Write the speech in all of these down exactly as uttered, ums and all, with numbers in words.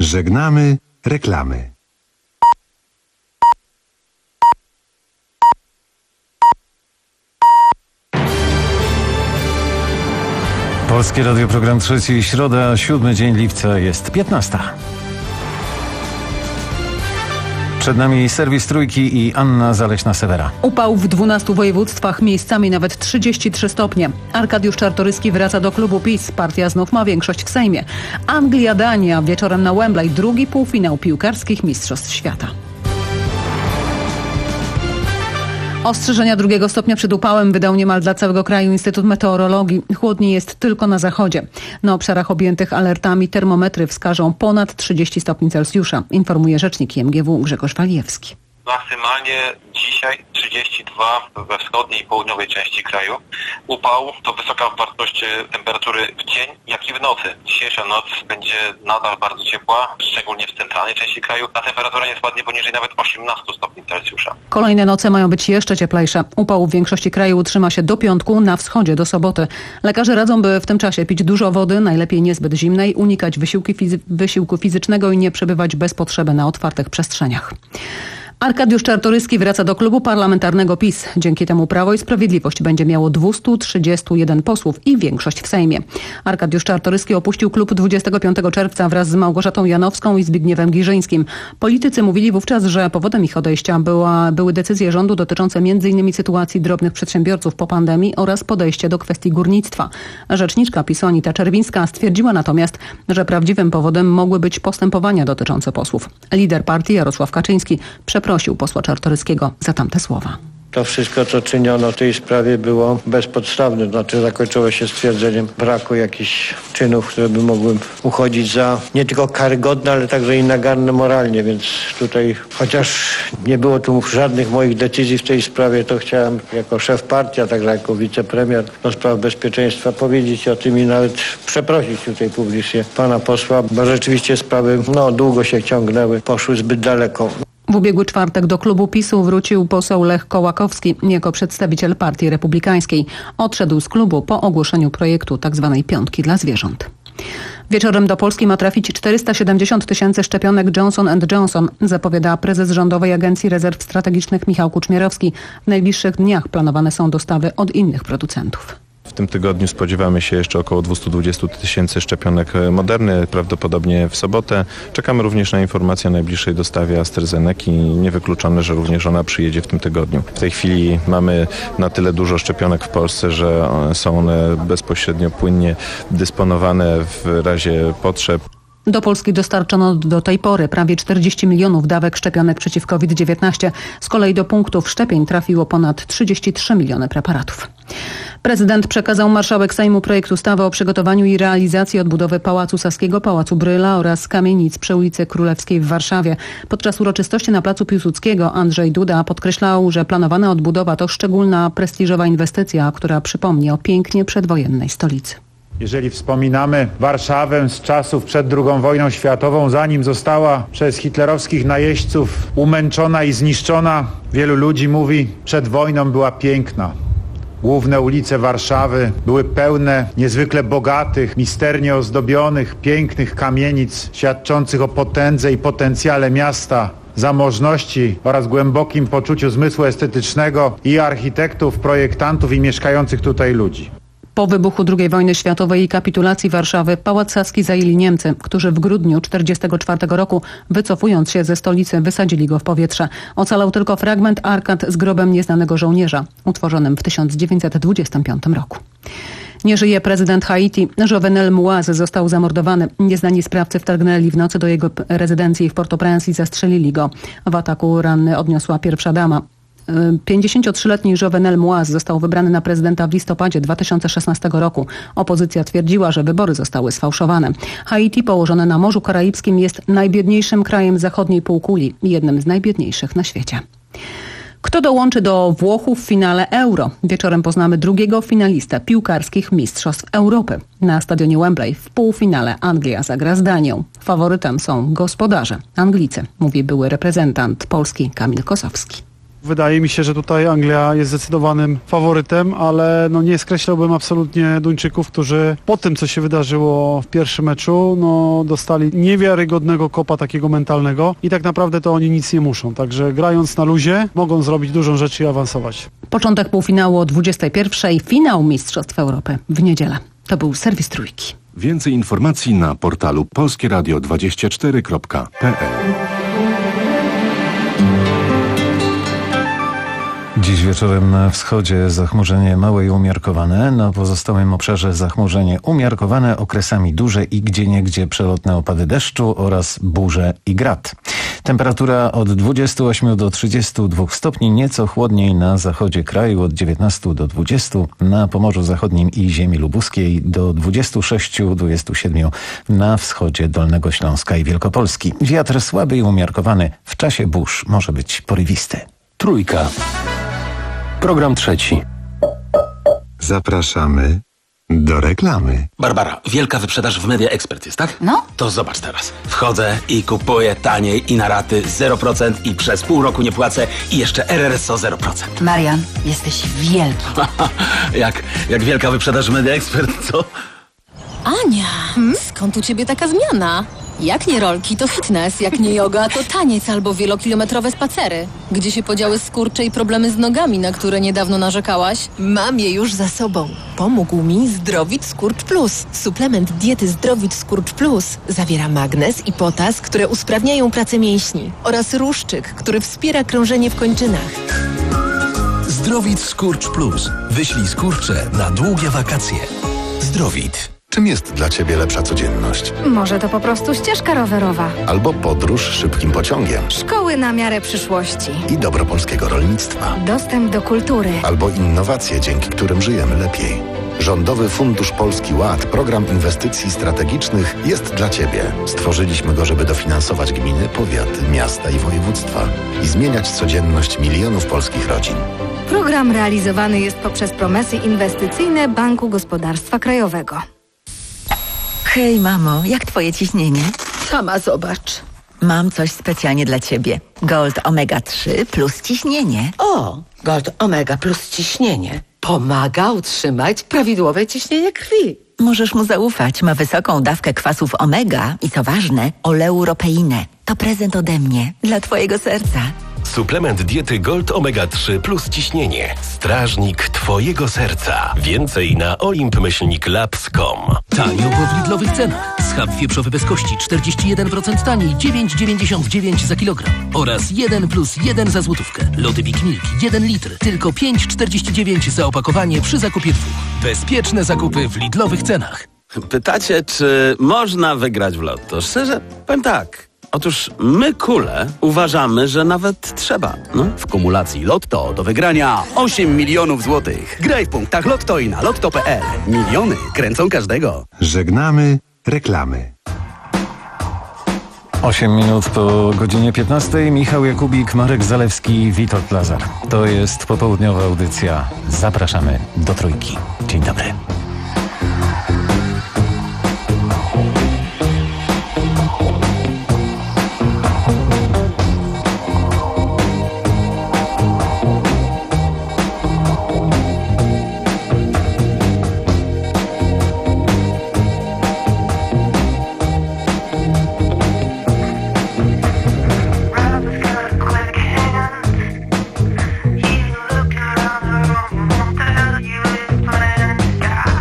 Żegnamy reklamy. Polskie Radio, program trzeci, środa, siódmy dzień lipca, jest piętnasta. Przed nami serwis Trójki i Anna Zaleśna-Sewera. Upał w dwunastu województwach, miejscami nawet trzydzieści trzy stopnie. Arkadiusz Czartoryski wraca do klubu PiS. Partia znów ma większość w Sejmie. Anglia, Dania, wieczorem na Wembley, drugi półfinał piłkarskich mistrzostw świata. Ostrzeżenia drugiego stopnia przed upałem wydał niemal dla całego kraju Instytut Meteorologii. Chłodniej jest tylko na zachodzie. Na obszarach objętych alertami termometry wskażą ponad trzydzieści stopni Celsjusza, informuje rzecznik I M G W Grzegorz Walijewski. Maksymalnie dzisiaj trzydzieści dwa we wschodniej i południowej części kraju. Upał to wysoka wartość temperatury w dzień, jak i w nocy. Dzisiejsza noc będzie nadal bardzo ciepła, szczególnie w centralnej części kraju. Ta temperatura nie spadnie poniżej nawet osiemnaście stopni Celsjusza. Kolejne noce mają być jeszcze cieplejsze. Upał w większości kraju utrzyma się do piątku, na wschodzie do soboty. Lekarze radzą, by w tym czasie pić dużo wody, najlepiej niezbyt zimnej, unikać wysiłki fizy- wysiłku fizycznego i nie przebywać bez potrzeby na otwartych przestrzeniach. Arkadiusz Czartoryski wraca do klubu parlamentarnego PiS. Dzięki temu Prawo i Sprawiedliwość będzie miało dwieście trzydzieści jeden posłów i większość w Sejmie. Arkadiusz Czartoryski opuścił klub dwudziestego piątego czerwca wraz z Małgorzatą Janowską i Zbigniewem Giżyńskim. Politycy mówili wówczas, że powodem ich odejścia była, były decyzje rządu dotyczące między innymi sytuacji drobnych przedsiębiorców po pandemii oraz podejście do kwestii górnictwa. Rzeczniczka PiS Anita Czerwińska stwierdziła natomiast, że prawdziwym powodem mogły być postępowania dotyczące posłów. Lider partii Jarosław Kaczyński przeprosił prosił posła Czartoryskiego za tamte słowa. To wszystko, co czyniono w tej sprawie, było bezpodstawne. Znaczy zakończyło się stwierdzeniem braku jakichś czynów, które by mogły uchodzić za nie tylko karygodne, ale także i naganne moralnie. Więc tutaj, chociaż nie było tu żadnych moich decyzji w tej sprawie, to chciałem jako szef partii, a także jako wicepremier do spraw bezpieczeństwa powiedzieć o tym i nawet przeprosić tutaj publicznie pana posła, bo rzeczywiście sprawy no, długo się ciągnęły, poszły zbyt daleko. W ubiegły czwartek do klubu PiS-u wrócił poseł Lech Kołakowski jako przedstawiciel Partii Republikańskiej. Odszedł z klubu po ogłoszeniu projektu tzw. piątki dla zwierząt. Wieczorem do Polski ma trafić czterysta siedemdziesiąt tysięcy szczepionek Johnson and Johnson, zapowiada prezes Rządowej Agencji Rezerw Strategicznych Michał Kuczmierowski. W najbliższych dniach planowane są dostawy od innych producentów. W tym tygodniu spodziewamy się jeszcze około dwieście dwadzieścia tysięcy szczepionek Moderny, prawdopodobnie w sobotę. Czekamy również na informację o najbliższej dostawie AstraZeneki. Niewykluczone, że również ona przyjedzie w tym tygodniu. W tej chwili mamy na tyle dużo szczepionek w Polsce, że są one bezpośrednio, płynnie dysponowane w razie potrzeb. Do Polski dostarczono do tej pory prawie czterdzieści milionów dawek szczepionek przeciw COVID dziewiętnaście. Z kolei do punktów szczepień trafiło ponad trzydzieści trzy miliony preparatów. Prezydent przekazał marszałek Sejmu projekt ustawy o przygotowaniu i realizacji odbudowy Pałacu Saskiego, Pałacu Bryla oraz kamienic przy ulicy Królewskiej w Warszawie. Podczas uroczystości na Placu Piłsudskiego Andrzej Duda podkreślał, że planowana odbudowa to szczególna prestiżowa inwestycja, która przypomni o pięknie przedwojennej stolicy. Jeżeli wspominamy Warszawę z czasów przed drugą wojną światową, zanim została przez hitlerowskich najeźdźców umęczona i zniszczona, wielu ludzi mówi, przed wojną była piękna. Główne ulice Warszawy były pełne niezwykle bogatych, misternie ozdobionych, pięknych kamienic świadczących o potędze i potencjale miasta, zamożności oraz głębokim poczuciu zmysłu estetycznego i architektów, projektantów i mieszkających tutaj ludzi. Po wybuchu drugiej wojny światowej i kapitulacji Warszawy Pałac Saski zajęli Niemcy, którzy w grudniu tysiąc dziewięćset czterdziestego czwartego roku, wycofując się ze stolicy, wysadzili go w powietrze. Ocalał tylko fragment arkad z grobem nieznanego żołnierza, utworzonym w tysiąc dziewięćset dwudziestym piątym roku. Nie żyje prezydent Haiti. Jovenel Moise został zamordowany. Nieznani sprawcy wtargnęli w nocy do jego rezydencji w Port-au-Prince i zastrzelili go. W ataku ranny odniosła pierwsza dama. pięćdziesięciotrzyletni Jovenel Moise został wybrany na prezydenta w listopadzie dwa tysiące szesnastego roku. Opozycja twierdziła, że wybory zostały sfałszowane. Haiti, położone na Morzu Karaibskim, jest najbiedniejszym krajem zachodniej półkuli i jednym z najbiedniejszych na świecie. Kto dołączy do Włochów w finale Euro? Wieczorem poznamy drugiego finalistę piłkarskich Mistrzostw Europy. Na stadionie Wembley w półfinale Anglia zagra z Danią. Faworytem są gospodarze, Anglicy, mówi były reprezentant Polski Kamil Kosowski. Wydaje mi się, że tutaj Anglia jest zdecydowanym faworytem, ale no nie skreślałbym absolutnie Duńczyków, którzy po tym, co się wydarzyło w pierwszym meczu, no dostali niewiarygodnego kopa takiego mentalnego i tak naprawdę to oni nic nie muszą. Także grając na luzie mogą zrobić dużą rzecz i awansować. Początek półfinału o dwudziestej pierwszej, finał Mistrzostw Europy w niedzielę. To był serwis Trójki. Więcej informacji na portalu polskie radio dwadzieścia cztery kropka p l. Dziś wieczorem na wschodzie zachmurzenie małe i umiarkowane, na pozostałym obszarze zachmurzenie umiarkowane, okresami duże i gdzieniegdzie przelotne opady deszczu oraz burze i grad. Temperatura od dwudziestu ośmiu do trzydziestu dwóch stopni, nieco chłodniej na zachodzie kraju od dziewiętnastu do dwudziestu, na Pomorzu Zachodnim i ziemi lubuskiej do dwudziestu sześciu do dwudziestu siedmiu na wschodzie Dolnego Śląska i Wielkopolski. Wiatr słaby i umiarkowany, w czasie burz może być porywisty. Trójka. Program trzeci. Zapraszamy do reklamy. Barbara, wielka wyprzedaż w Media Expert jest, tak? No. To zobacz teraz. Wchodzę i kupuję taniej i na raty zero procent i przez pół roku nie płacę i jeszcze R R S O zero procent. Marian, jesteś wielki. jak, jak wielka wyprzedaż w Media Expert, co? Ania, hmm? skąd u ciebie taka zmiana? Jak nie rolki, to fitness, jak nie yoga, to taniec albo wielokilometrowe spacery. Gdzie się podziały skurcze i problemy z nogami, na które niedawno narzekałaś? Mam je już za sobą. Pomógł mi Zdrowit Skurcz Plus. Suplement diety Zdrowit Skurcz Plus zawiera magnez i potas, które usprawniają pracę mięśni oraz ruszczyk, który wspiera krążenie w kończynach. Zdrowit Skurcz Plus. Wyślij skurcze na długie wakacje. Zdrowit. Czym jest dla Ciebie lepsza codzienność? Może to po prostu ścieżka rowerowa. Albo podróż szybkim pociągiem. Szkoły na miarę przyszłości. I dobro polskiego rolnictwa. Dostęp do kultury. Albo innowacje, dzięki którym żyjemy lepiej. Rządowy Fundusz Polski Ład, program inwestycji strategicznych, jest dla Ciebie. Stworzyliśmy go, żeby dofinansować gminy, powiaty, miasta i województwa i zmieniać codzienność milionów polskich rodzin. Program realizowany jest poprzez promesy inwestycyjne Banku Gospodarstwa Krajowego. Hej, mamo, jak twoje ciśnienie? Sama zobacz. Mam coś specjalnie dla ciebie. Gold Omega trzy plus ciśnienie. O, Gold Omega plus ciśnienie. Pomaga utrzymać prawidłowe ciśnienie krwi. Możesz mu zaufać. Ma wysoką dawkę kwasów omega i co ważne, oleuropeinę. To prezent ode mnie, dla twojego serca. Suplement diety Gold Omega trzy plus ciśnienie. Strażnik twojego serca. Więcej na olimp myślnik labs kropka com. Tanio, bo w Lidlowych cenach. Schab wieprzowy bez kości czterdzieści jeden procent taniej, dziewięć dziewięćdziesiąt dziewięć za kilogram. Oraz jeden plus jeden za złotówkę. Lody Big Milk jeden litr. Tylko pięć czterdzieści dziewięć za opakowanie przy zakupie dwóch. Bezpieczne zakupy w Lidlowych cenach. Pytacie, czy można wygrać w lotto? Szczerze, powiem tak. Otóż my, kule, uważamy, że nawet trzeba. No. W kumulacji Lotto do wygrania osiem milionów złotych. Graj w punktach Lotto i na lotto kropka p l. Miliony kręcą każdego. Żegnamy reklamy. osiem minut po godzinie piętnastej. Michał Jakubik, Marek Zalewski, Witold Lazar. To jest popołudniowa audycja. Zapraszamy do Trójki. Dzień dobry. Yeah.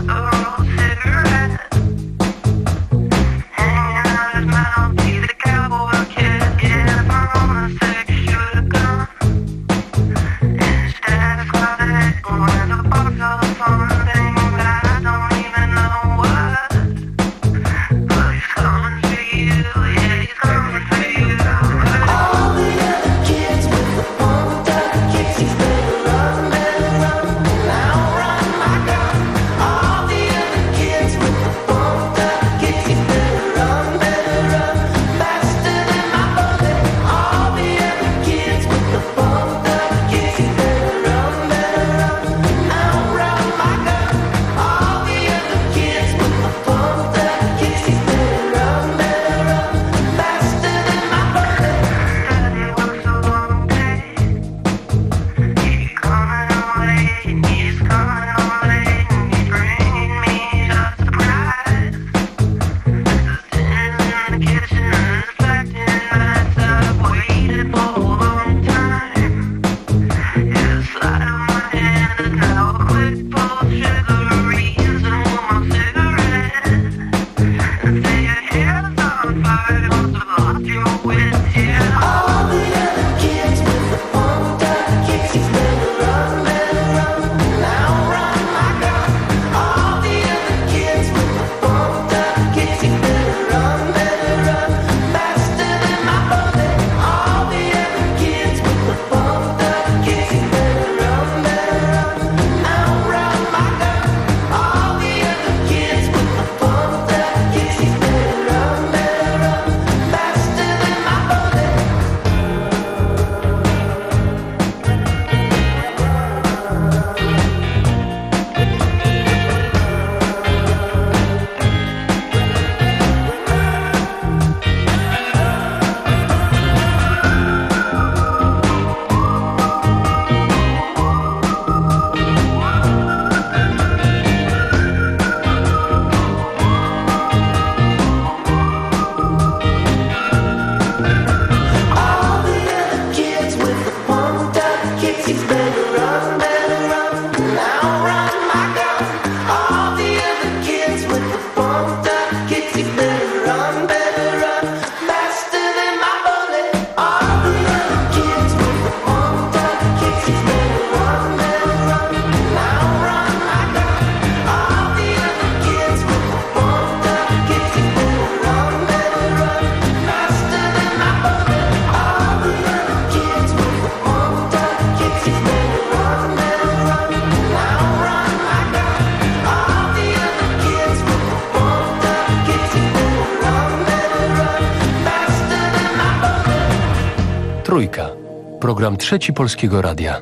Trójka. Program Trzeci Polskiego Radia.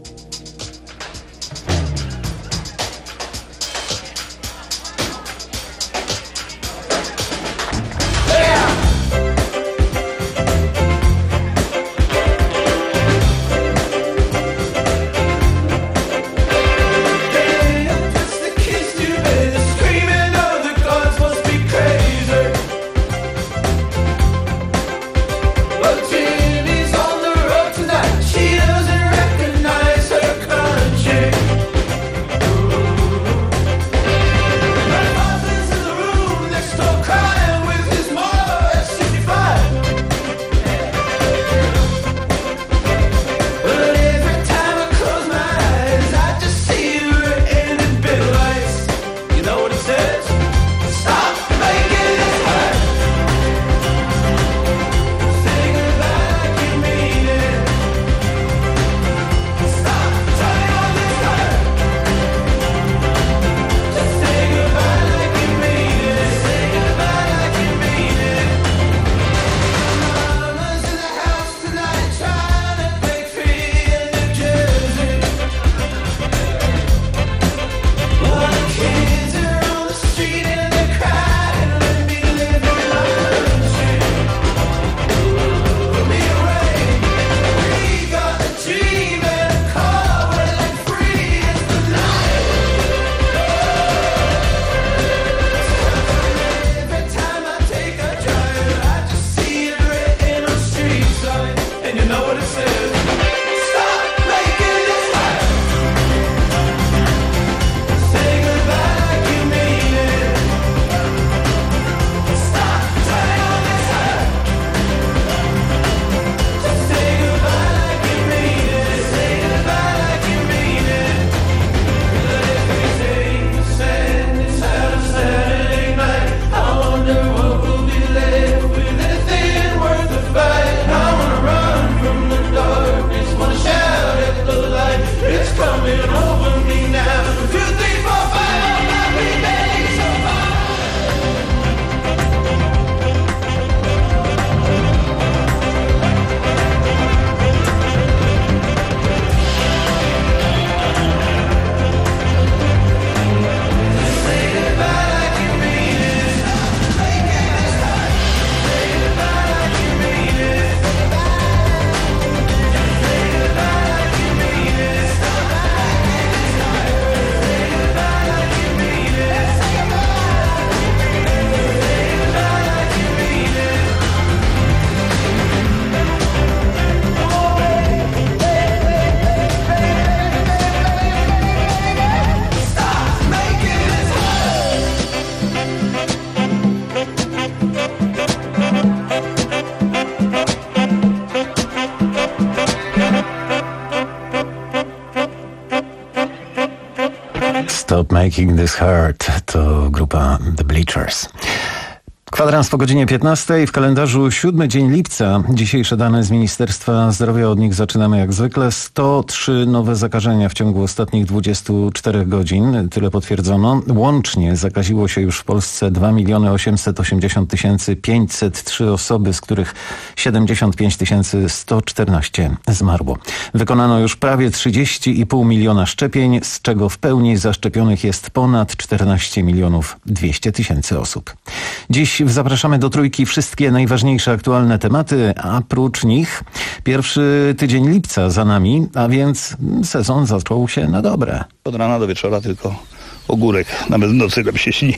Stop Making This Hurt to grupa The Bleachers. Kwadrans po godzinie piętnastej, w kalendarzu siódmy dzień lipca. Dzisiejsze dane z Ministerstwa Zdrowia, od nich zaczynamy jak zwykle. sto trzy nowe zakażenia w ciągu ostatnich dwudziestu czterech godzin, tyle potwierdzono. Łącznie zakaziło się już w Polsce dwa miliony osiemset osiemdziesiąt tysięcy pięćset trzy osoby, z których siedemdziesiąt pięć tysięcy sto czternaście zmarło. Wykonano już prawie trzydzieści i pół miliona szczepień, z czego w pełni zaszczepionych jest ponad czternaście milionów dwieście tysięcy osób. Dziś zapraszamy do Trójki wszystkie najważniejsze aktualne tematy, a prócz nich pierwszy tydzień lipca za nami, a więc sezon zaczął się na dobre. Od rana do wieczora tylko ogórek, nawet w nocy nam się śni.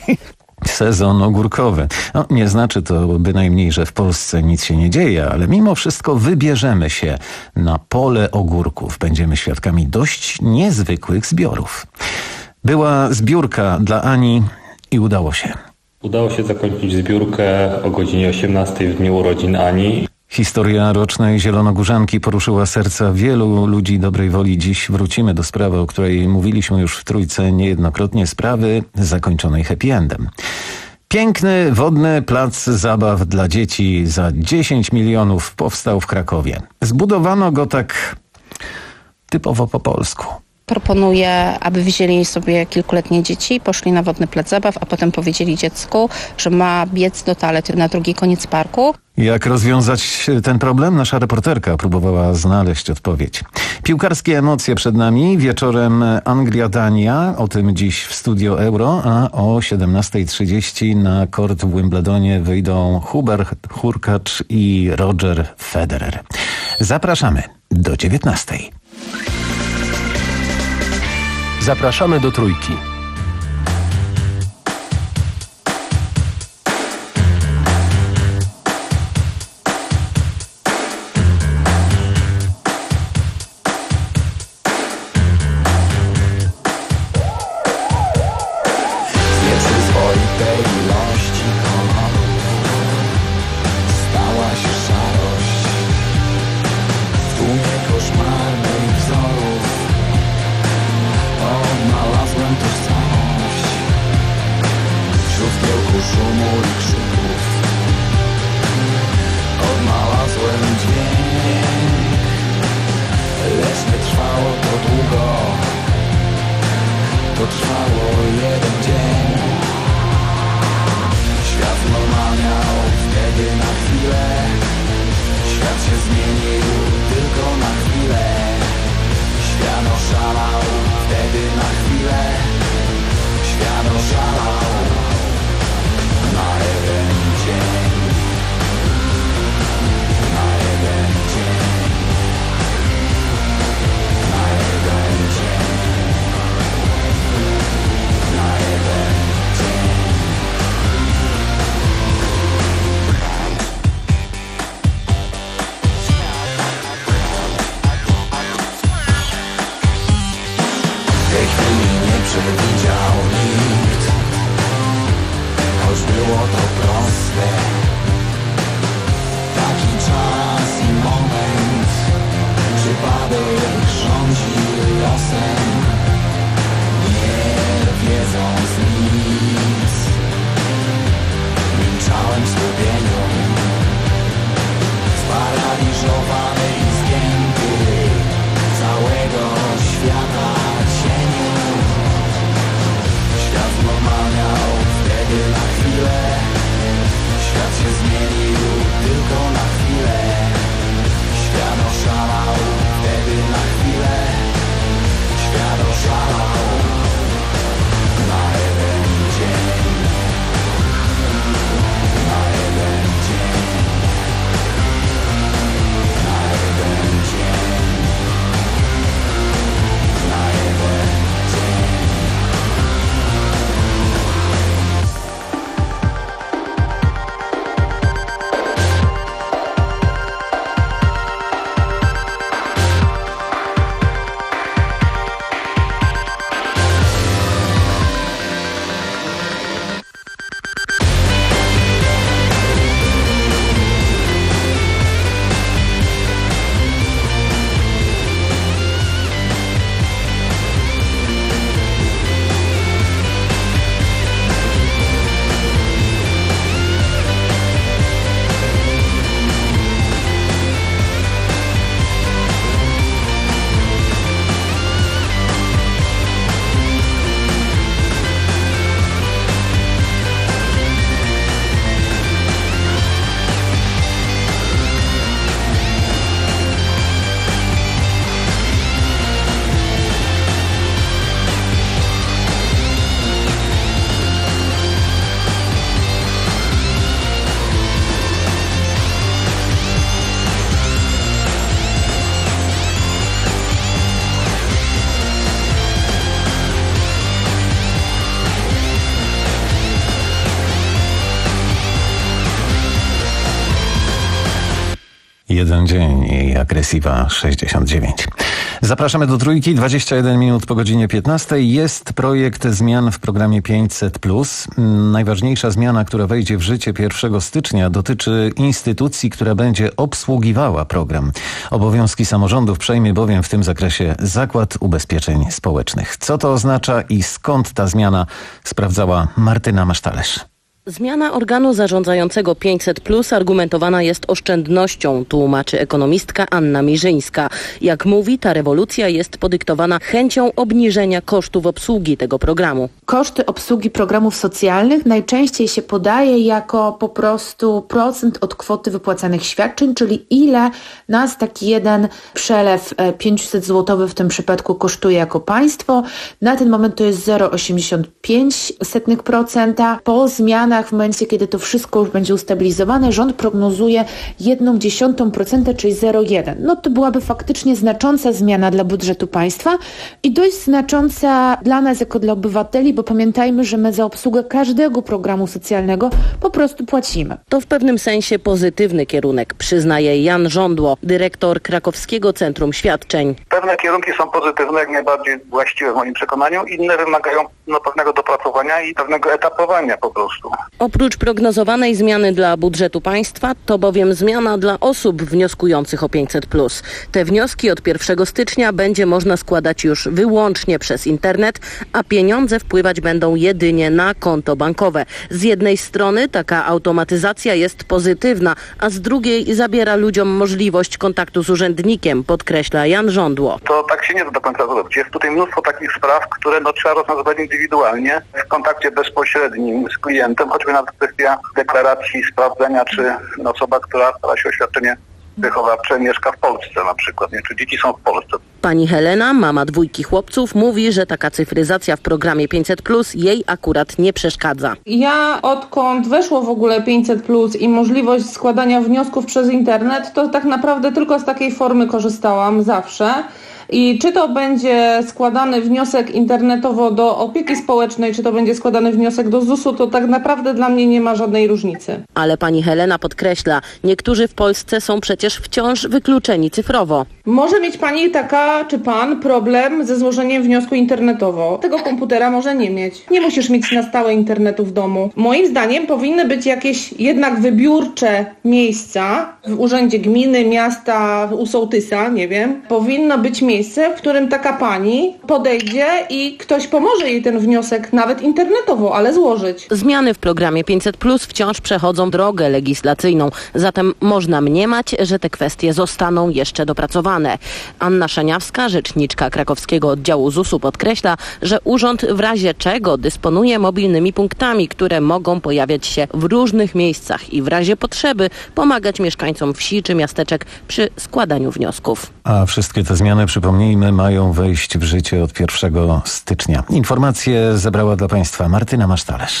Sezon ogórkowy. No, nie znaczy to bynajmniej, że w Polsce nic się nie dzieje, ale mimo wszystko wybierzemy się na pole ogórków. Będziemy świadkami dość niezwykłych zbiorów. Była zbiórka dla Ani i udało się. Udało się zakończyć zbiórkę o godzinie osiemnastej w dniu urodzin Ani. Historia rocznej Zielonogórzanki poruszyła serca wielu ludzi dobrej woli. Dziś wrócimy do sprawy, o której mówiliśmy już w Trójce niejednokrotnie, sprawy zakończonej happy endem. Piękny, wodny plac zabaw dla dzieci za dziesięć milionów powstał w Krakowie. Zbudowano go tak typowo po polsku. Proponuję, aby wzięli sobie kilkuletnie dzieci, poszli na wodny plac zabaw, a potem powiedzieli dziecku, że ma biec do toalety na drugi koniec parku. Jak rozwiązać ten problem? Nasza reporterka próbowała znaleźć odpowiedź. Piłkarskie emocje przed nami. Wieczorem Anglia-Dania. O tym dziś w Studio Euro. A o siedemnasta trzydzieści na kort w Wimbledonie wyjdą Hubert Hurkacz i Roger Federer. Zapraszamy do dziewiętnastej. Zapraszamy do Trójki. Jeden dzień i Agresywa sześćdziesiąt dziewięć. Zapraszamy do Trójki, dwadzieścia jeden minut po godzinie piętnastej. Jest projekt zmian w programie pięćset plus. Najważniejsza zmiana, która wejdzie w życie pierwszego stycznia, dotyczy instytucji, która będzie obsługiwała program. Obowiązki samorządów przejmie bowiem w tym zakresie Zakład Ubezpieczeń Społecznych. Co to oznacza i skąd ta zmiana, sprawdzała Martyna Masztalerz. Zmiana organu zarządzającego pięćset plus argumentowana jest oszczędnością, tłumaczy ekonomistka Anna Mirzyńska. Jak mówi, ta rewolucja jest podyktowana chęcią obniżenia kosztów obsługi tego programu. Koszty obsługi programów socjalnych najczęściej się podaje jako po prostu procent od kwoty wypłacanych świadczeń, czyli ile nas taki jeden przelew pięćset złotych w tym przypadku kosztuje jako państwo. Na ten moment to jest zero przecinek osiemdziesiąt pięć procent. Po zmianach w momencie, kiedy to wszystko już będzie ustabilizowane, rząd prognozuje jedną dziesiątą procenta, czyli zero przecinek jeden. No to byłaby faktycznie znacząca zmiana dla budżetu państwa i dość znacząca dla nas jako dla obywateli, bo pamiętajmy, że my za obsługę każdego programu socjalnego po prostu płacimy. To w pewnym sensie pozytywny kierunek, przyznaje Jan Żądło, dyrektor Krakowskiego Centrum Świadczeń. Pewne kierunki są pozytywne, jak najbardziej właściwe w moim przekonaniu, inne wymagają no, pewnego dopracowania i pewnego etapowania po prostu. Oprócz prognozowanej zmiany dla budżetu państwa, to bowiem zmiana dla osób wnioskujących o pięćset plus. Te wnioski od pierwszego stycznia będzie można składać już wyłącznie przez internet, a pieniądze wpływać będą jedynie na konto bankowe. Z jednej strony taka automatyzacja jest pozytywna, a z drugiej zabiera ludziom możliwość kontaktu z urzędnikiem, podkreśla Jan Żądło. To tak się nie da do końca zrobić. Jest tutaj mnóstwo takich spraw, które no, trzeba rozwiązywać indywidualnie, w kontakcie bezpośrednim z klientem, choćby nawet kwestia deklaracji, sprawdzenia, czy osoba, która stara się o świadczenie wychowawcze, mieszka w Polsce na przykład, nie? Czy dzieci są w Polsce. Pani Helena, mama dwójki chłopców, mówi, że taka cyfryzacja w programie pięćset plus jej akurat nie przeszkadza. Ja odkąd weszło w ogóle pięćset plus i możliwość składania wniosków przez internet, to tak naprawdę tylko z takiej formy korzystałam zawsze. I czy to będzie składany wniosek internetowo do opieki społecznej, czy to będzie składany wniosek do zusu, to tak naprawdę dla mnie nie ma żadnej różnicy. Ale pani Helena podkreśla, niektórzy w Polsce są przecież wciąż wykluczeni cyfrowo. Może mieć pani taka, czy pan, problem ze złożeniem wniosku internetowo. Tego komputera może nie mieć. Nie musisz mieć na stałe internetu w domu. Moim zdaniem powinny być jakieś jednak wybiórcze miejsca w urzędzie gminy, miasta, u sołtysa, nie wiem. Powinno być miejsce, miejsce, w którym taka pani podejdzie i ktoś pomoże jej ten wniosek nawet internetowo, ale złożyć. Zmiany w programie pięćset plus wciąż przechodzą drogę legislacyjną, zatem można mniemać, że te kwestie zostaną jeszcze dopracowane. Anna Szaniawska, rzeczniczka krakowskiego oddziału zusu, podkreśla, że urząd w razie czego dysponuje mobilnymi punktami, które mogą pojawiać się w różnych miejscach i w razie potrzeby pomagać mieszkańcom wsi czy miasteczek przy składaniu wniosków. A wszystkie te zmiany, przypomnijmy, mają wejść w życie od pierwszego stycznia. Informacje zebrała dla Państwa Martyna Masztalerz.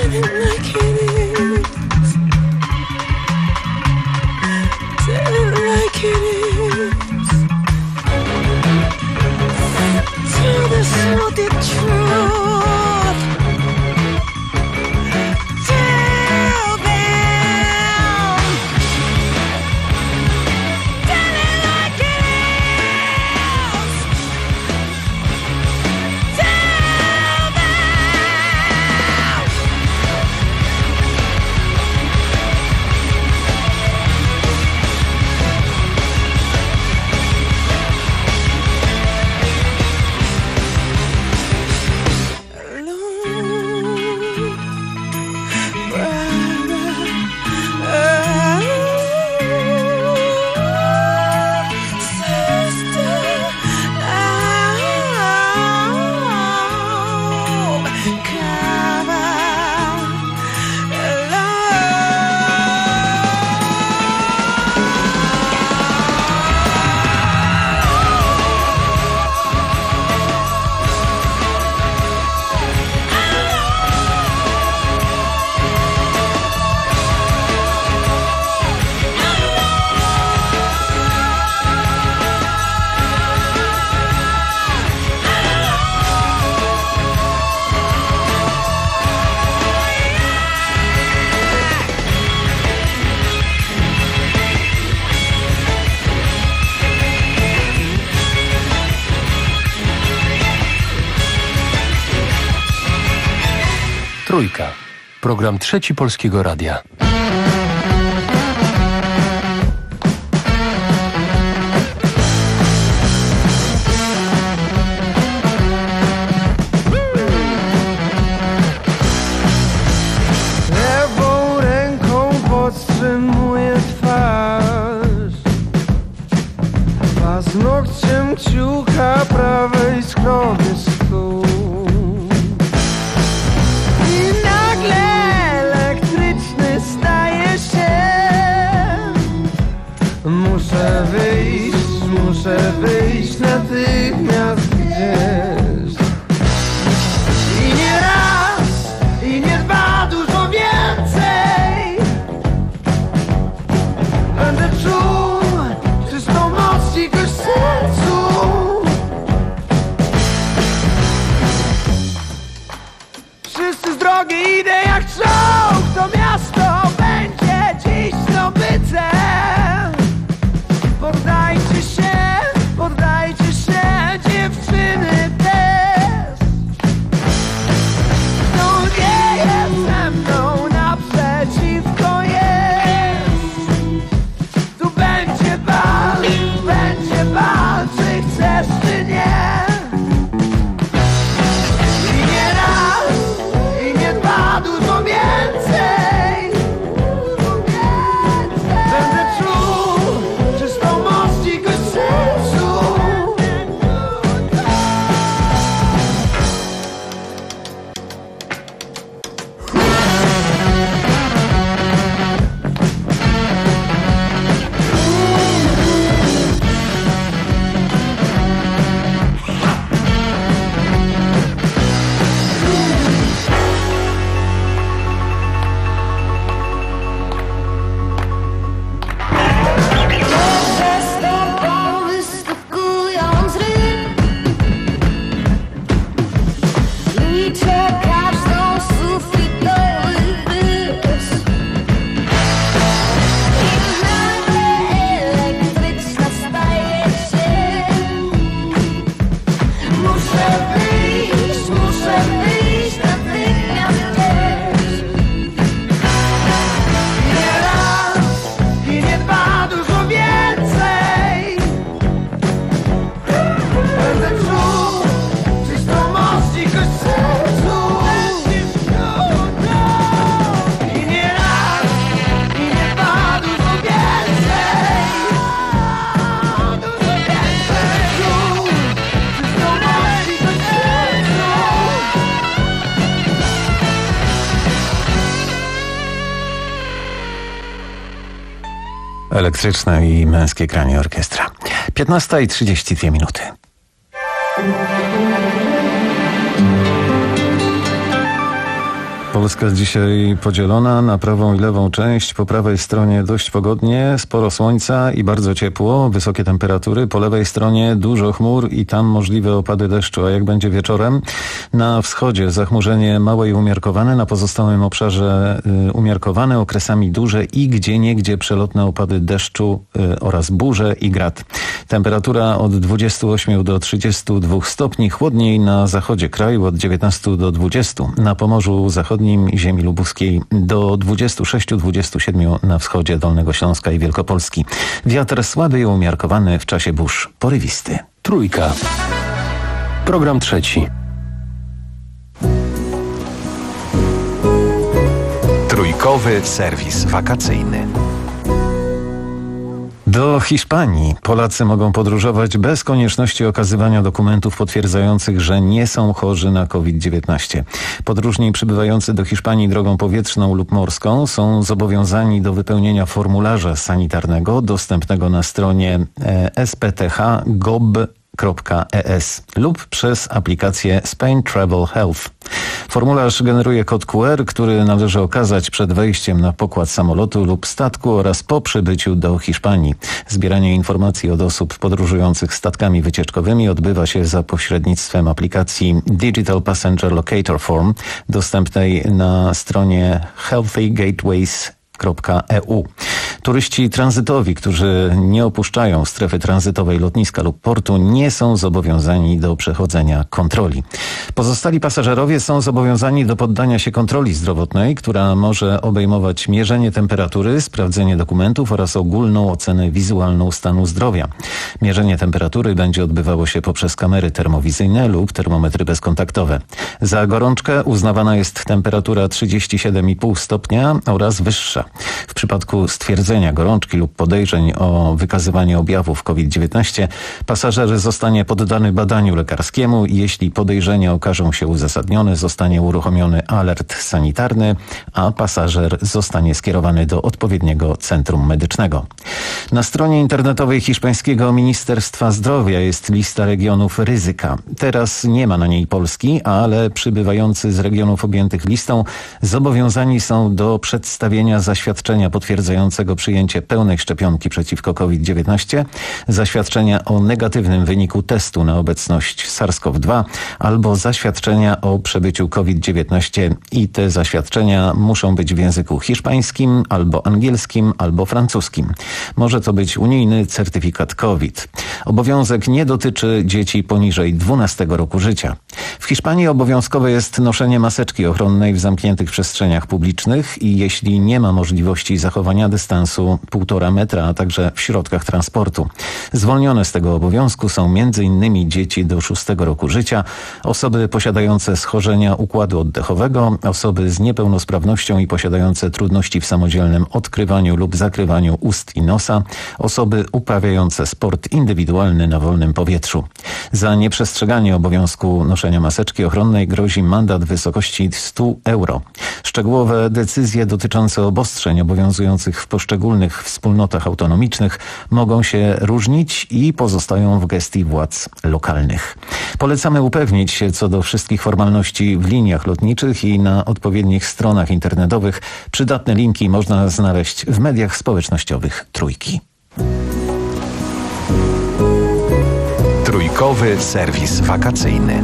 Trójka. Program Trzeci Polskiego Radia. Lewą ręką podtrzymuję twarz, paznokciem kciuka prawej skrony stół. Muszę wyjść, muszę wyjść natychmiast gdzieś. I nie raz, i nie dwa, dużo więcej. Będę czuł czystą moc czegoś w sercu. Wszyscy z drogi idę jak czołg, to miasto będzie dziś zdobyte. Poddajcie się, poddajcie się, dziewczyny też. Kto nie jest ze mną, naprzeciwko jest. Tu będzie bal, będzie bal, czy chcesz, czy nie. I nie raz, i nie dwa, dużo więcej. Będę czuł czystą moc czegoś w sercu. Elektryczne i męskie granie orkiestra. piętnasta i trzydzieści dwie minuty. Polska dzisiaj podzielona na prawą i lewą część. Po prawej stronie dość pogodnie, sporo słońca i bardzo ciepło, wysokie temperatury. Po lewej stronie dużo chmur i tam możliwe opady deszczu. A jak będzie wieczorem? Na wschodzie zachmurzenie małe i umiarkowane, na pozostałym obszarze y, umiarkowane, okresami duże i gdzieniegdzie przelotne opady deszczu y, oraz burze i grad. Temperatura od dwudziestu ośmiu do trzydziestu dwóch stopni, chłodniej na zachodzie kraju od dziewiętnastu do dwudziestu. Na Pomorzu Zachodnim i ziemi lubuskiej do dwudziestu sześciu do dwudziestu siedmiu na wschodzie Dolnego Śląska i Wielkopolski. Wiatr słaby i umiarkowany w czasie burz, porywisty. Trójka. Program trzeci. Trójkowy serwis wakacyjny. Do Hiszpanii Polacy mogą podróżować bez konieczności okazywania dokumentów potwierdzających, że nie są chorzy na COVID dziewiętnaście. Podróżni przybywający do Hiszpanii drogą powietrzną lub morską są zobowiązani do wypełnienia formularza sanitarnego dostępnego na stronie s p t h kropka gob kropka e s lub przez aplikację Spain Travel Health. Formularz generuje kod Q R, który należy okazać przed wejściem na pokład samolotu lub statku oraz po przybyciu do Hiszpanii. Zbieranie informacji od osób podróżujących statkami wycieczkowymi odbywa się za pośrednictwem aplikacji Digital Passenger Locator Form dostępnej na stronie healthy gateways kropka e u. Turyści tranzytowi, którzy nie opuszczają strefy tranzytowej lotniska lub portu, nie są zobowiązani do przechodzenia kontroli. Pozostali pasażerowie są zobowiązani do poddania się kontroli zdrowotnej, która może obejmować mierzenie temperatury, sprawdzenie dokumentów oraz ogólną ocenę wizualną stanu zdrowia. Mierzenie temperatury będzie odbywało się poprzez kamery termowizyjne lub termometry bezkontaktowe. Za gorączkę uznawana jest temperatura trzydzieści siedem i pół stopnia oraz wyższa. W przypadku stwierdzenia gorączki lub podejrzeń o wykazywanie objawów COVID dziewiętnaście pasażer zostanie poddany badaniu lekarskiemu i jeśli podejrzenia okażą się uzasadnione, zostanie uruchomiony alert sanitarny, a pasażer zostanie skierowany do odpowiedniego centrum medycznego. Na stronie internetowej hiszpańskiego Ministerstwa Zdrowia jest lista regionów ryzyka. Teraz nie ma na niej Polski, ale przybywający z regionów objętych listą zobowiązani są do przedstawienia zaświadczenia potwierdzającego przyjęcie pełnej szczepionki przeciwko COVID dziewiętnaście, zaświadczenia o negatywnym wyniku testu na obecność SARS-CoV dwa albo zaświadczenia o przebyciu COVID dziewiętnaście i te zaświadczenia muszą być w języku hiszpańskim albo angielskim albo francuskim. Może to być unijny certyfikat COVID. Obowiązek nie dotyczy dzieci poniżej dwunastego roku życia. W Hiszpanii obowiązkowe jest noszenie maseczki ochronnej w zamkniętych przestrzeniach publicznych i jeśli nie ma możliwości zachowania dystansu półtora metra, a także w środkach transportu. Zwolnione z tego obowiązku są między innymi dzieci do szóstego roku życia, osoby posiadające schorzenia układu oddechowego, osoby z niepełnosprawnością i posiadające trudności w samodzielnym odkrywaniu lub zakrywaniu ust i nosa, osoby uprawiające sport indywidualny na wolnym powietrzu. Za nieprzestrzeganie obowiązku noszenia maseczki ochronnej grozi mandat w wysokości stu euro. Szczegółowe decyzje dotyczące obostrzeń obowiązujących w poszczególnych wspólnotach autonomicznych mogą się różnić i pozostają w gestii władz lokalnych. Polecamy upewnić się co do wszystkich formalności w liniach lotniczych i na odpowiednich stronach internetowych. Przydatne linki można znaleźć w mediach społecznościowych Trójki. Trójkowy serwis wakacyjny.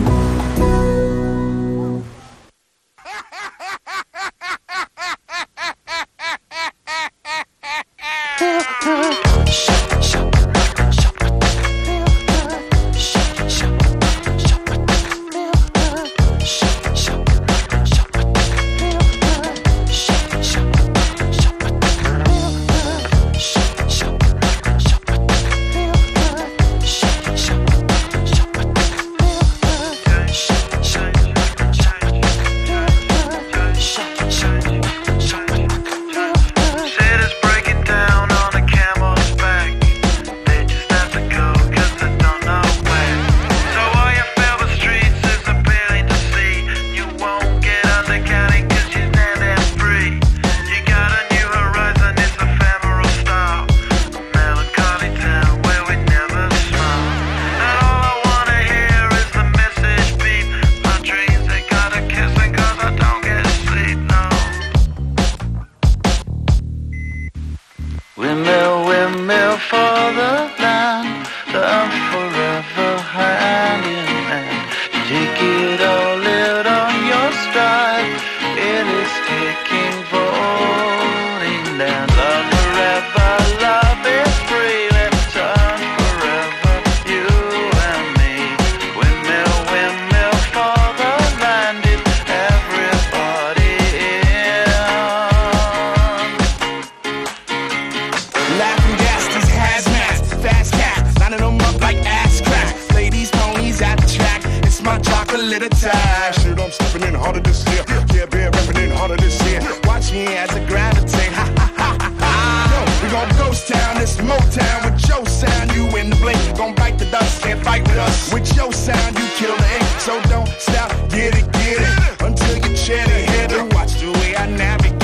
she has a gravitate. Ha ha ha ha ha. Yo, we gon' ghost town, this Motown with your sound. You in the blink, gon' bite the dust, can't fight with us. With your sound, you kill the ink, so don't stop, get it, get it, until you chat it, hit it. Watch the way I navigate.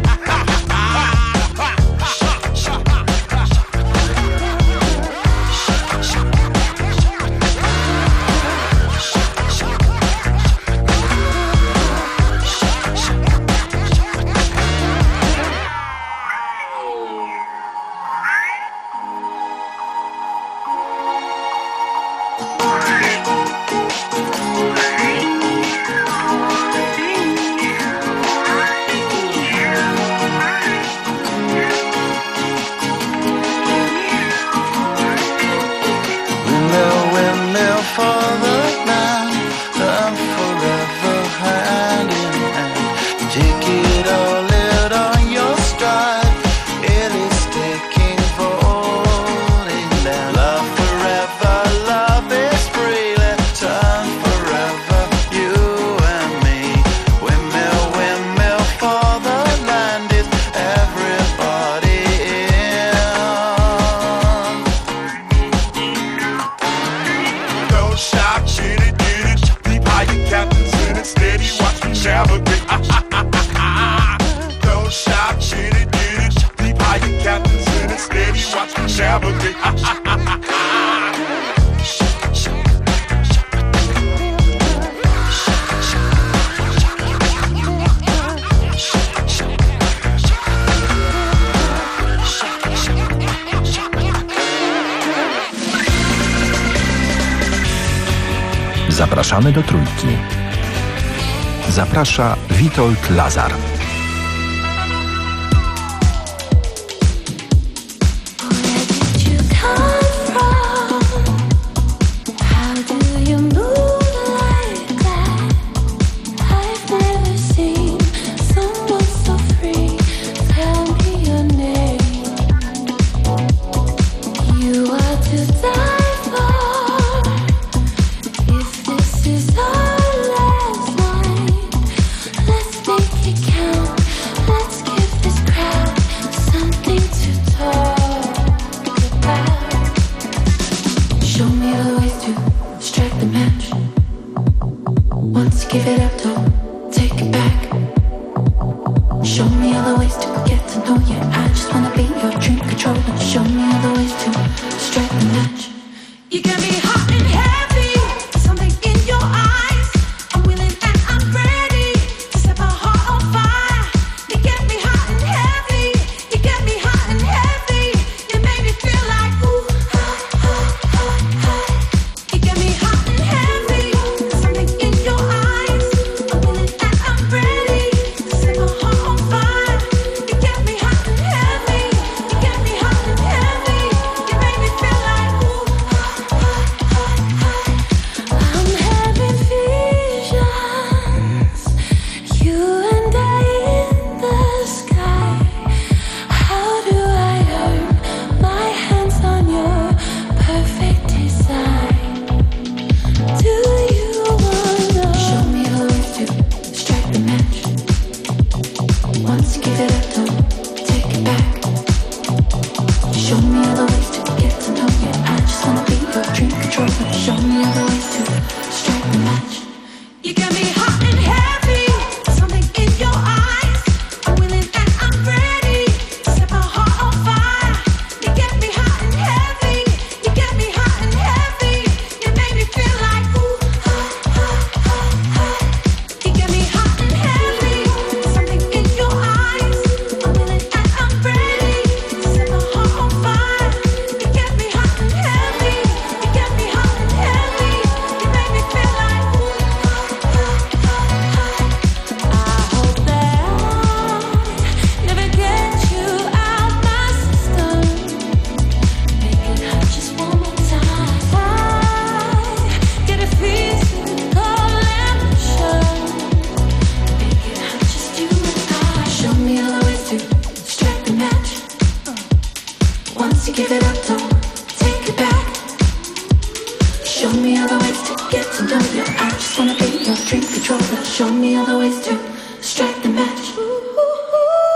Zapraszamy do Trójki. Zaprasza Witold Lazar. Show me other ways to strike the match.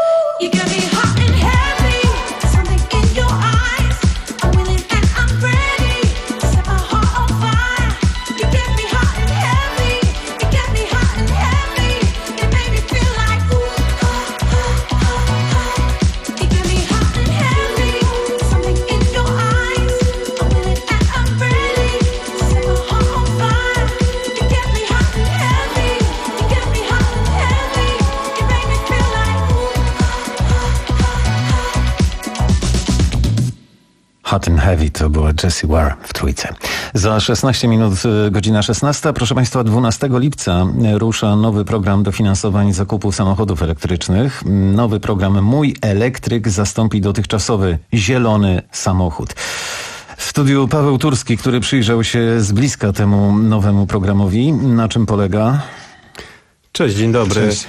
Hot and Heavy to była Jessie Ware w trójce. Za szesnaście minut, godzina szesnasta. Proszę Państwa, dwunastego lipca rusza nowy program dofinansowań zakupu samochodów elektrycznych. Nowy program Mój Elektryk zastąpi dotychczasowy zielony samochód. W studiu Paweł Turski, który przyjrzał się z bliska temu nowemu programowi. Na czym polega? Cześć, dzień dobry. Cześć.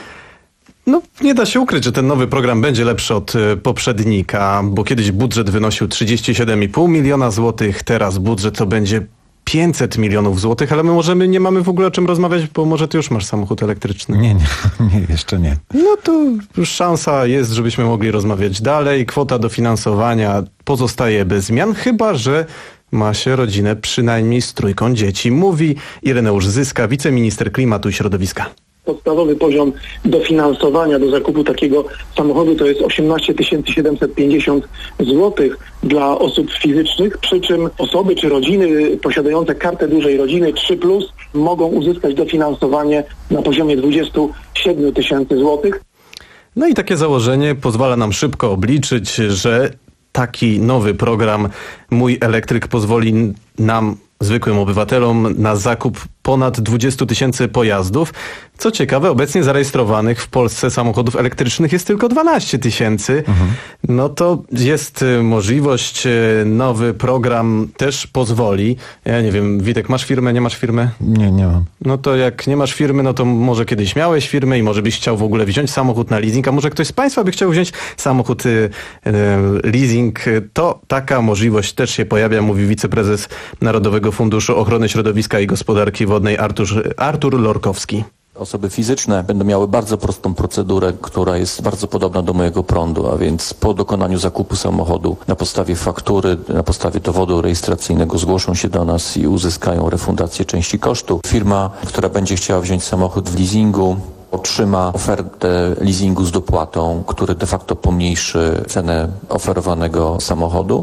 No, nie da się ukryć, że ten nowy program będzie lepszy od y, poprzednika, bo kiedyś budżet wynosił trzydzieści siedem i pół miliona złotych, teraz budżet to będzie pięćset milionów złotych, ale my możemy, nie mamy w ogóle o czym rozmawiać, bo może ty już masz samochód elektryczny. Nie, nie, nie, jeszcze nie. No to już szansa jest, żebyśmy mogli rozmawiać dalej. Kwota dofinansowania pozostaje bez zmian, chyba że ma się rodzinę przynajmniej z trójką dzieci, mówi Ireneusz Zyska, wiceminister klimatu i środowiska. Podstawowy poziom dofinansowania do zakupu takiego samochodu to jest osiemnaście tysięcy siedemset pięćdziesiąt złotych dla osób fizycznych, przy czym osoby czy rodziny posiadające kartę dużej rodziny trzy plus mogą uzyskać dofinansowanie na poziomie dwadzieścia siedem tysięcy złotych. No i takie założenie pozwala nam szybko obliczyć, że taki nowy program Mój Elektryk pozwoli nam, zwykłym obywatelom, na zakup ponad dwadzieścia tysięcy pojazdów. Co ciekawe, obecnie zarejestrowanych w Polsce samochodów elektrycznych jest tylko dwanaście tysięcy. Mhm. No to jest możliwość, nowy program też pozwoli. Ja nie wiem, Witek, masz firmę, nie masz firmy? Nie, nie mam. No to jak nie masz firmy, no to może kiedyś miałeś firmę i może byś chciał w ogóle wziąć samochód na leasing, a może ktoś z Państwa by chciał wziąć samochód y, y, leasing. To taka możliwość też się pojawia, mówi wiceprezes Narodowego Funduszu Ochrony Środowiska i Gospodarki Wodnej Artur, Artur Lorkowski. Osoby fizyczne będą miały bardzo prostą procedurę, która jest bardzo podobna do Mojego Prądu, a więc po dokonaniu zakupu samochodu na podstawie faktury, na podstawie dowodu rejestracyjnego zgłoszą się do nas i uzyskają refundację części kosztu. Firma, która będzie chciała wziąć samochód w leasingu, otrzyma ofertę leasingu z dopłatą, który de facto pomniejszy cenę oferowanego samochodu.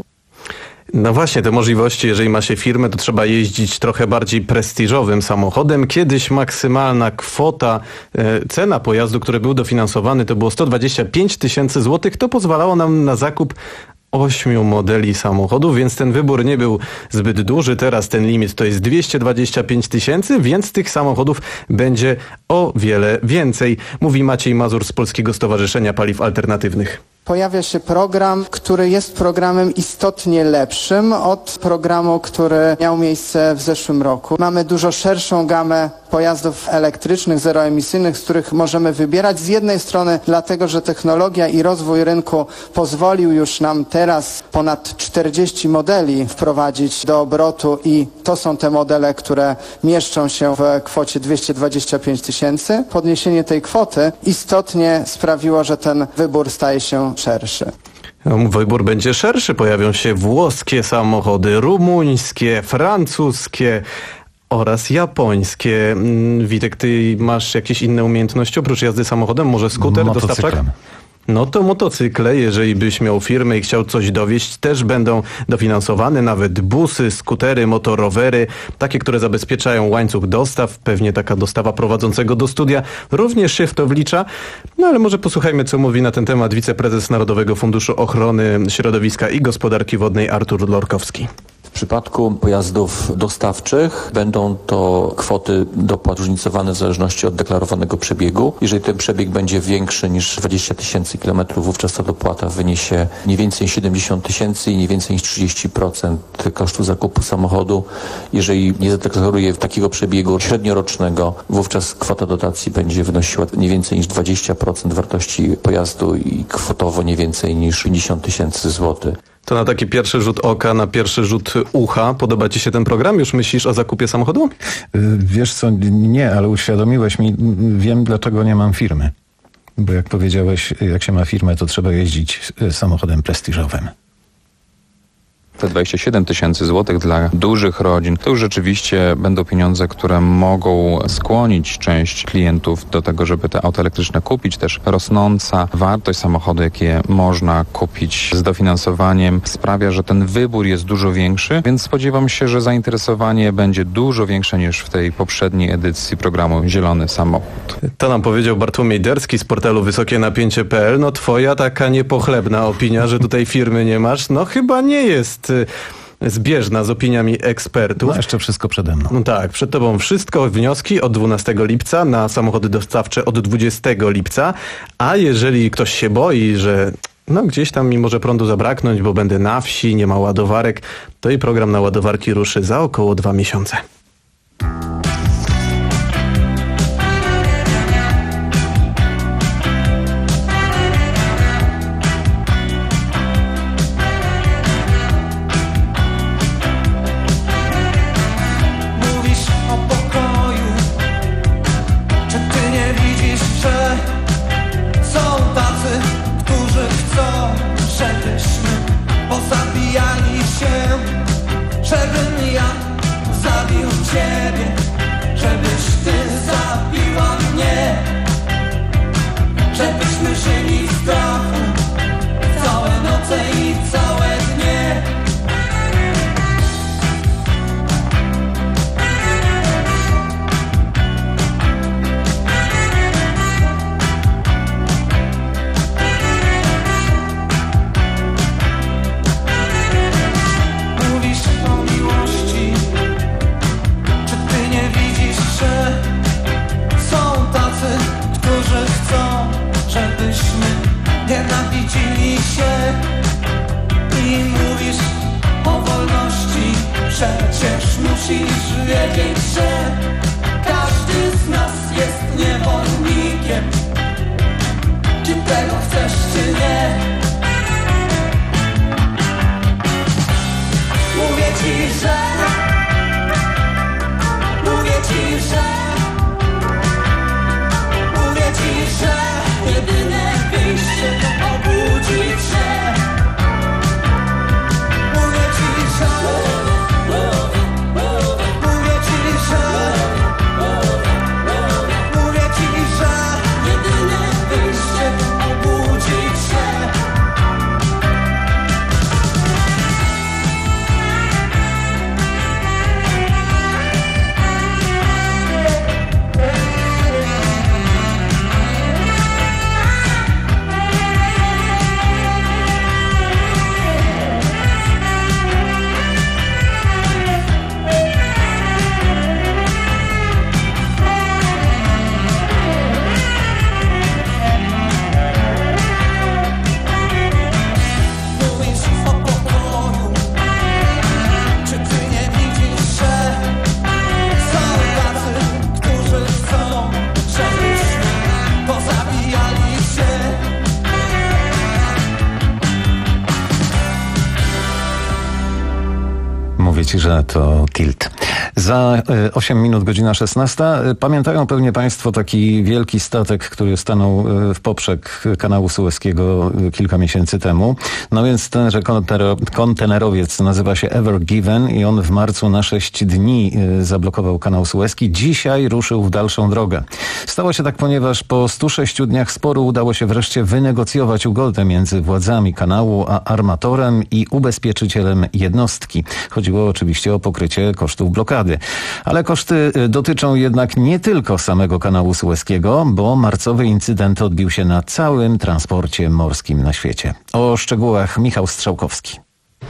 No właśnie, te możliwości, jeżeli ma się firmę, to trzeba jeździć trochę bardziej prestiżowym samochodem. Kiedyś maksymalna kwota, e, cena pojazdu, który był dofinansowany, to było sto dwadzieścia pięć tysięcy złotych. To pozwalało nam na zakup ośmiu modeli samochodów, więc ten wybór nie był zbyt duży. Teraz ten limit to jest dwieście dwadzieścia pięć tysięcy, więc tych samochodów będzie o wiele więcej, mówi Maciej Mazur z Polskiego Stowarzyszenia Paliw Alternatywnych. Pojawia się program, który jest programem istotnie lepszym od programu, który miał miejsce w zeszłym roku. Mamy dużo szerszą gamę pojazdów elektrycznych, zeroemisyjnych, z których możemy wybierać. Z jednej strony dlatego, że technologia i rozwój rynku pozwolił już nam teraz ponad czterdzieści modeli wprowadzić do obrotu i to są te modele, które mieszczą się w kwocie dwieście dwadzieścia pięć tysięcy. Podniesienie tej kwoty istotnie sprawiło, że ten wybór staje się szerszy. Wybór będzie szerszy, pojawią się włoskie samochody, rumuńskie, francuskie oraz japońskie. Witek, ty masz jakieś inne umiejętności oprócz jazdy samochodem? Może skuter, dostawczak? No to motocykle, jeżeli byś miał firmę i chciał coś dowieźć, też będą dofinansowane, nawet busy, skutery, motorowery, takie, które zabezpieczają łańcuch dostaw, pewnie taka dostawa prowadzącego do studia również się w to wlicza. No ale może posłuchajmy, co mówi na ten temat wiceprezes Narodowego Funduszu Ochrony Środowiska i Gospodarki Wodnej Artur Lorkowski. W przypadku pojazdów dostawczych będą to kwoty dopłat różnicowane w zależności od deklarowanego przebiegu. Jeżeli ten przebieg będzie większy niż dwadzieścia tysięcy kilometrów, wówczas ta dopłata wyniesie nie więcej niż siedemdziesiąt tysięcy i nie więcej niż trzydzieści procent kosztu zakupu samochodu. Jeżeli nie zadeklaruje takiego przebiegu średniorocznego, wówczas kwota dotacji będzie wynosiła nie więcej niż dwadzieścia procent wartości pojazdu i kwotowo nie więcej niż pięćdziesiąt tysięcy złotych. To na taki pierwszy rzut oka, na pierwszy rzut ucha, podoba ci się ten program? Już myślisz o zakupie samochodu? Wiesz co, nie, ale uświadomiłeś mi, wiem dlaczego nie mam firmy. Bo jak powiedziałeś, jak się ma firmę, to trzeba jeździć samochodem prestiżowym. Te dwadzieścia siedem tysięcy złotych dla dużych rodzin to już rzeczywiście będą pieniądze, które mogą skłonić część klientów do tego, żeby te auta elektryczne kupić. Też rosnąca wartość samochodu, jakie można kupić z dofinansowaniem, sprawia, że ten wybór jest dużo większy, więc spodziewam się, że zainteresowanie będzie dużo większe niż w tej poprzedniej edycji programu Zielony Samochód. To nam powiedział Bartłomiej Derski z portalu wysokie napięcie kropka pe el. No twoja taka niepochlebna opinia, że tutaj firmy nie masz, no chyba nie jest jest y, zbieżna z opiniami ekspertów. No jeszcze wszystko przede mną. No tak, przed tobą wszystko. Wnioski od dwunastego lipca na samochody dostawcze od dwudziestego lipca. A jeżeli ktoś się boi, że no gdzieś tam mi może prądu zabraknąć, bo będę na wsi, nie ma ładowarek, to i program na ładowarki ruszy za około dwa miesiące. Żebym ja zabił ciebie, żebyś ty zabiła mnie, żebyśmy żyli w strachu całe noce i całe dnie. Nienawidzili się i mówisz o wolności. Przecież musisz wiedzieć, że każdy z nas jest niewolnikiem. Czy tego chcesz, czy nie? Mówię ci, że Mówię ci, że Mówię ci, że jedyne wyjście to obudzić się. Mówię ci, że Mówię ci, że Mówię ci, że jedyne wyjście to obudzić się. Mówię ci, że to Tilt. Za osiem minut, godzina szesnasta. Pamiętają pewnie państwo taki wielki statek, który stanął w poprzek kanału Sueskiego kilka miesięcy temu. No więc tenże kontenerowiec nazywa się Ever Given i on w marcu na sześć dni zablokował kanał Suezki. Dzisiaj ruszył w dalszą drogę. Stało się tak, ponieważ po stu sześciu dniach sporu udało się wreszcie wynegocjować ugodę między władzami kanału a armatorem i ubezpieczycielem jednostki. Chodziło oczywiście o pokrycie kosztów blokady. Ale koszty dotyczą jednak nie tylko samego kanału Sueskiego, bo marcowy incydent odbił się na całym transporcie morskim na świecie. O szczegółach Michał Strzałkowski.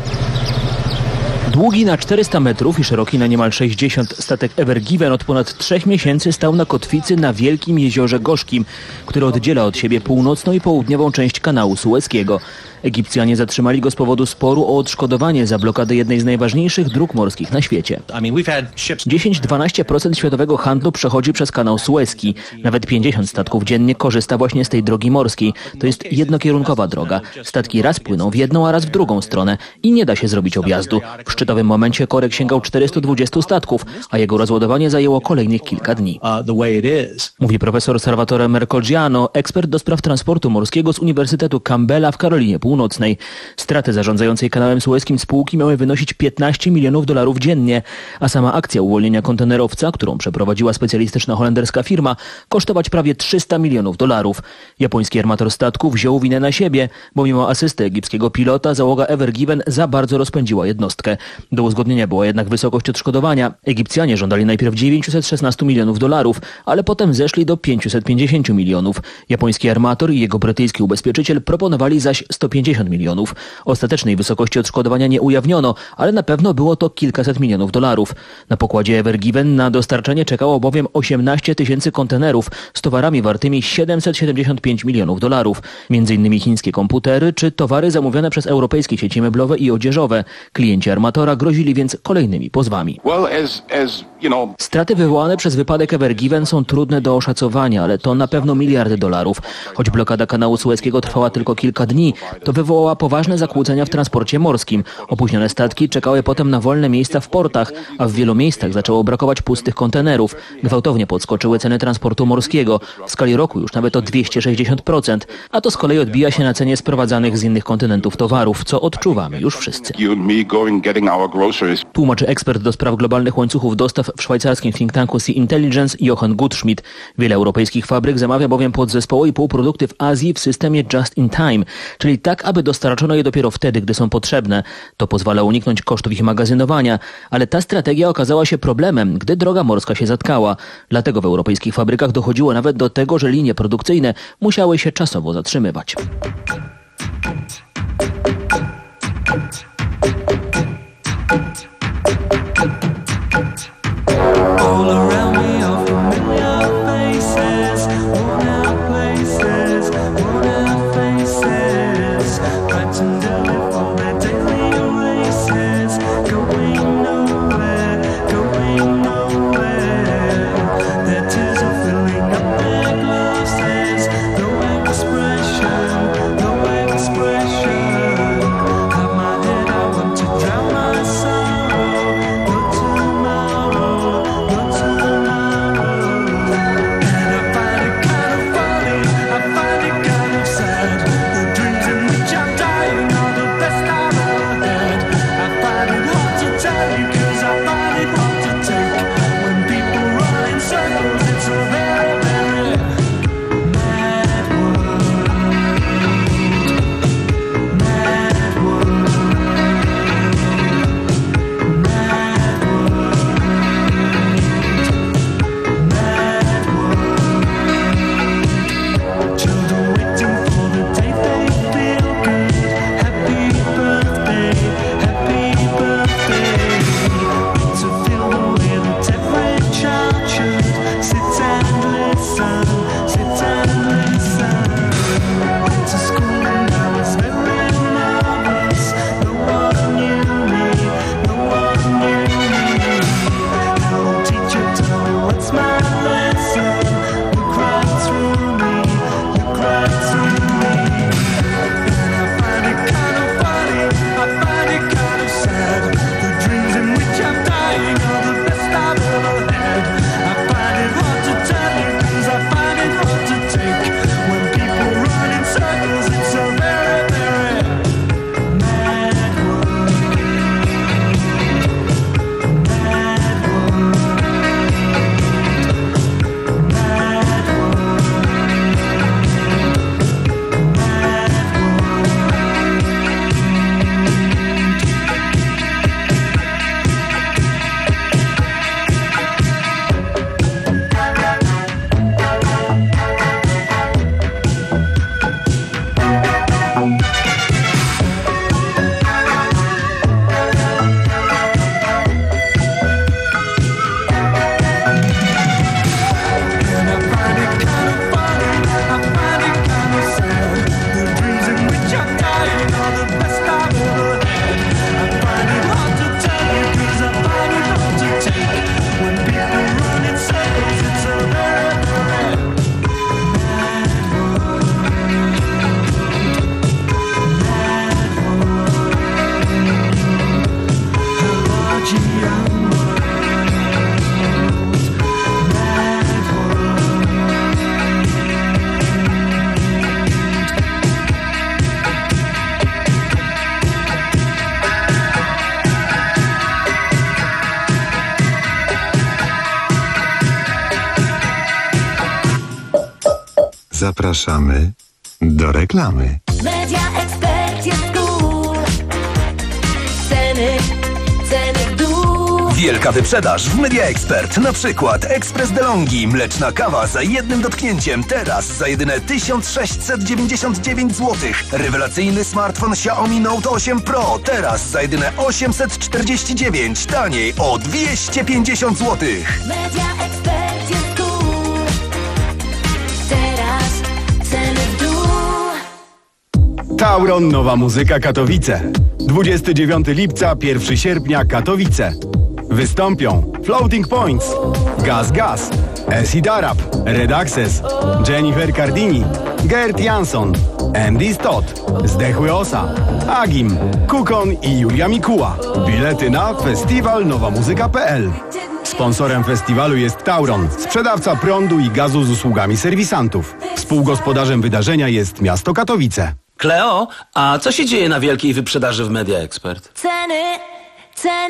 Długi na czterysta metrów i szeroki na niemal sześćdziesiąt statek Ever Given od ponad trzech miesięcy stał na kotwicy na Wielkim Jeziorze Gorzkim, które oddziela od siebie północną i południową część kanału Sueskiego. Egipcjanie zatrzymali go z powodu sporu o odszkodowanie za blokadę jednej z najważniejszych dróg morskich na świecie. dziesięć do dwunastu procent światowego handlu przechodzi przez kanał Suezki. Nawet pięćdziesiąt statków dziennie korzysta właśnie z tej drogi morskiej. To jest jednokierunkowa droga. Statki raz płyną w jedną, a raz w drugą stronę i nie da się zrobić objazdu. W szczytowym momencie korek sięgał czterystu dwudziestu statków, a jego rozładowanie zajęło kolejnych kilka dni. Mówi profesor Salvatore Mercogiano, ekspert do spraw transportu morskiego z Uniwersytetu Campbella w Karolinie Północnej. Straty zarządzającej kanałem Suezkim spółki miały wynosić piętnaście milionów dolarów dziennie, a sama akcja uwolnienia kontenerowca, którą przeprowadziła specjalistyczna holenderska firma, kosztować prawie trzysta milionów dolarów. Japoński armator statku wziął winę na siebie, bo mimo asysty egipskiego pilota załoga Ever Given za bardzo rozpędziła jednostkę. Do uzgodnienia była jednak wysokość odszkodowania. Egipcjanie żądali najpierw dziewięćset szesnaście milionów dolarów, ale potem zeszli do pięćset pięćdziesiąt milionów. Japoński armator i jego brytyjski ubezpieczyciel proponowali zaś sto pięćdziesiąt milionów. Ostatecznej wysokości odszkodowania nie ujawniono, ale na pewno było to kilkaset milionów dolarów. Na pokładzie Ever Given na dostarczenie czekało bowiem osiemnaście tysięcy kontenerów z towarami wartymi siedemset siedemdziesiąt pięć milionów dolarów. Między innymi chińskie komputery czy towary zamówione przez europejskie sieci meblowe i odzieżowe. Klienci armatora grozili więc kolejnymi pozwami. Straty wywołane przez wypadek Ever Given są trudne do oszacowania, ale to na pewno miliardy dolarów. Choć blokada kanału sueskiego trwała tylko kilka dni, to wywołała poważne zakłócenia w transporcie morskim. Opóźnione statki czekały potem na wolne miejsca w portach, a w wielu miejscach zaczęło brakować pustych kontenerów. Gwałtownie podskoczyły ceny transportu morskiego. W skali roku już nawet o dwieście sześćdziesiąt procent, a to z kolei odbija się na cenie sprowadzanych z innych kontynentów towarów, co odczuwamy już wszyscy. Tłumaczy ekspert do spraw globalnych łańcuchów dostaw w szwajcarskim think tanku Sea Intelligence Jochen Gutschmidt. Wiele europejskich fabryk zamawia bowiem podzespoły i półprodukty w Azji w systemie just in time, czyli tak, aby dostarczono je dopiero wtedy, gdy są potrzebne. To pozwala uniknąć kosztów ich magazynowania, ale ta strategia okazała się problemem, gdy droga morska się zatkała. Dlatego w europejskich fabrykach dochodziło nawet do tego, że linie produkcyjne musiały się czasowo zatrzymywać. All around me are familiar faces, worn out places, worn out faces, frightened to live for their daily races, going nowhere, going nowhere. Their tears are filling up their glasses, no expression, no expression. Have my head, I want to drown my sorrow, but tomorrow, but tomorrow. And I find it kind of funny, I find it kind of sad. The dreams in which I'm dying are the best I've ever had. I find it hard to tell you, cause I find it hard to take. When people run in circles, it's a very, very mad world. Mad world. Mad world. Mad world. Children waiting for the day they feel good. Happy birthday, happy birthday. To feel the way that every child should. Sit and listen, sit and listen. Went to school and I was very nervous. No one knew me, no one knew me. Hello teacher, tell me what's my lesson. You cried through me, you cried through me. And I find it kind of funny, I find it kind of sad. The dreams in which I'm dying are the best I've ever had. I find it hard to tell you, cause I find it hard to take. When people run in circles, it's a very, very mad world. Mad world. Mad world. And I find it kind of funny, I find it kind of sad. The dreams in which I'm dying are the best I've ever had. I find it hard to tell you, cause I find it hard to take. When people run in circles, it's a very, very mad world. Mad world. A large young world. Mad world. Zapraszamy do reklamy. Media Expert jest cool. Ceny, ceny. Wielka wyprzedaż w Media Expert. Na przykład Ekspres DeLonghi, mleczna kawa za jednym dotknięciem. Teraz za jedyne tysiąc sześćset dziewięćdziesiąt dziewięć złotych. Rewelacyjny smartfon Xiaomi Note osiem Pro. Teraz za jedyne osiemset czterdzieści dziewięć. Taniej o dwieście pięćdziesiąt złotych. Media Expert jest tu. Teraz ceny w dół. Tauron Nowa Muzyka Katowice. dwudziestego dziewiątego lipca, pierwszego sierpnia Katowice. Wystąpią Floating Points, Gaz Gaz, Acid Arab, Red Access, Jennifer Cardini, Gert Jansson, Andy Stott, Zdechły Osa, Agim, Kukon i Julia Mikuła. Bilety na festiwal nowa muzyka kropka p l. Sponsorem festiwalu jest Tauron, sprzedawca prądu i gazu z usługami serwisantów. Współgospodarzem wydarzenia jest miasto Katowice. Kleo, a co się dzieje na wielkiej wyprzedaży w Media Expert? Ceny, ceny.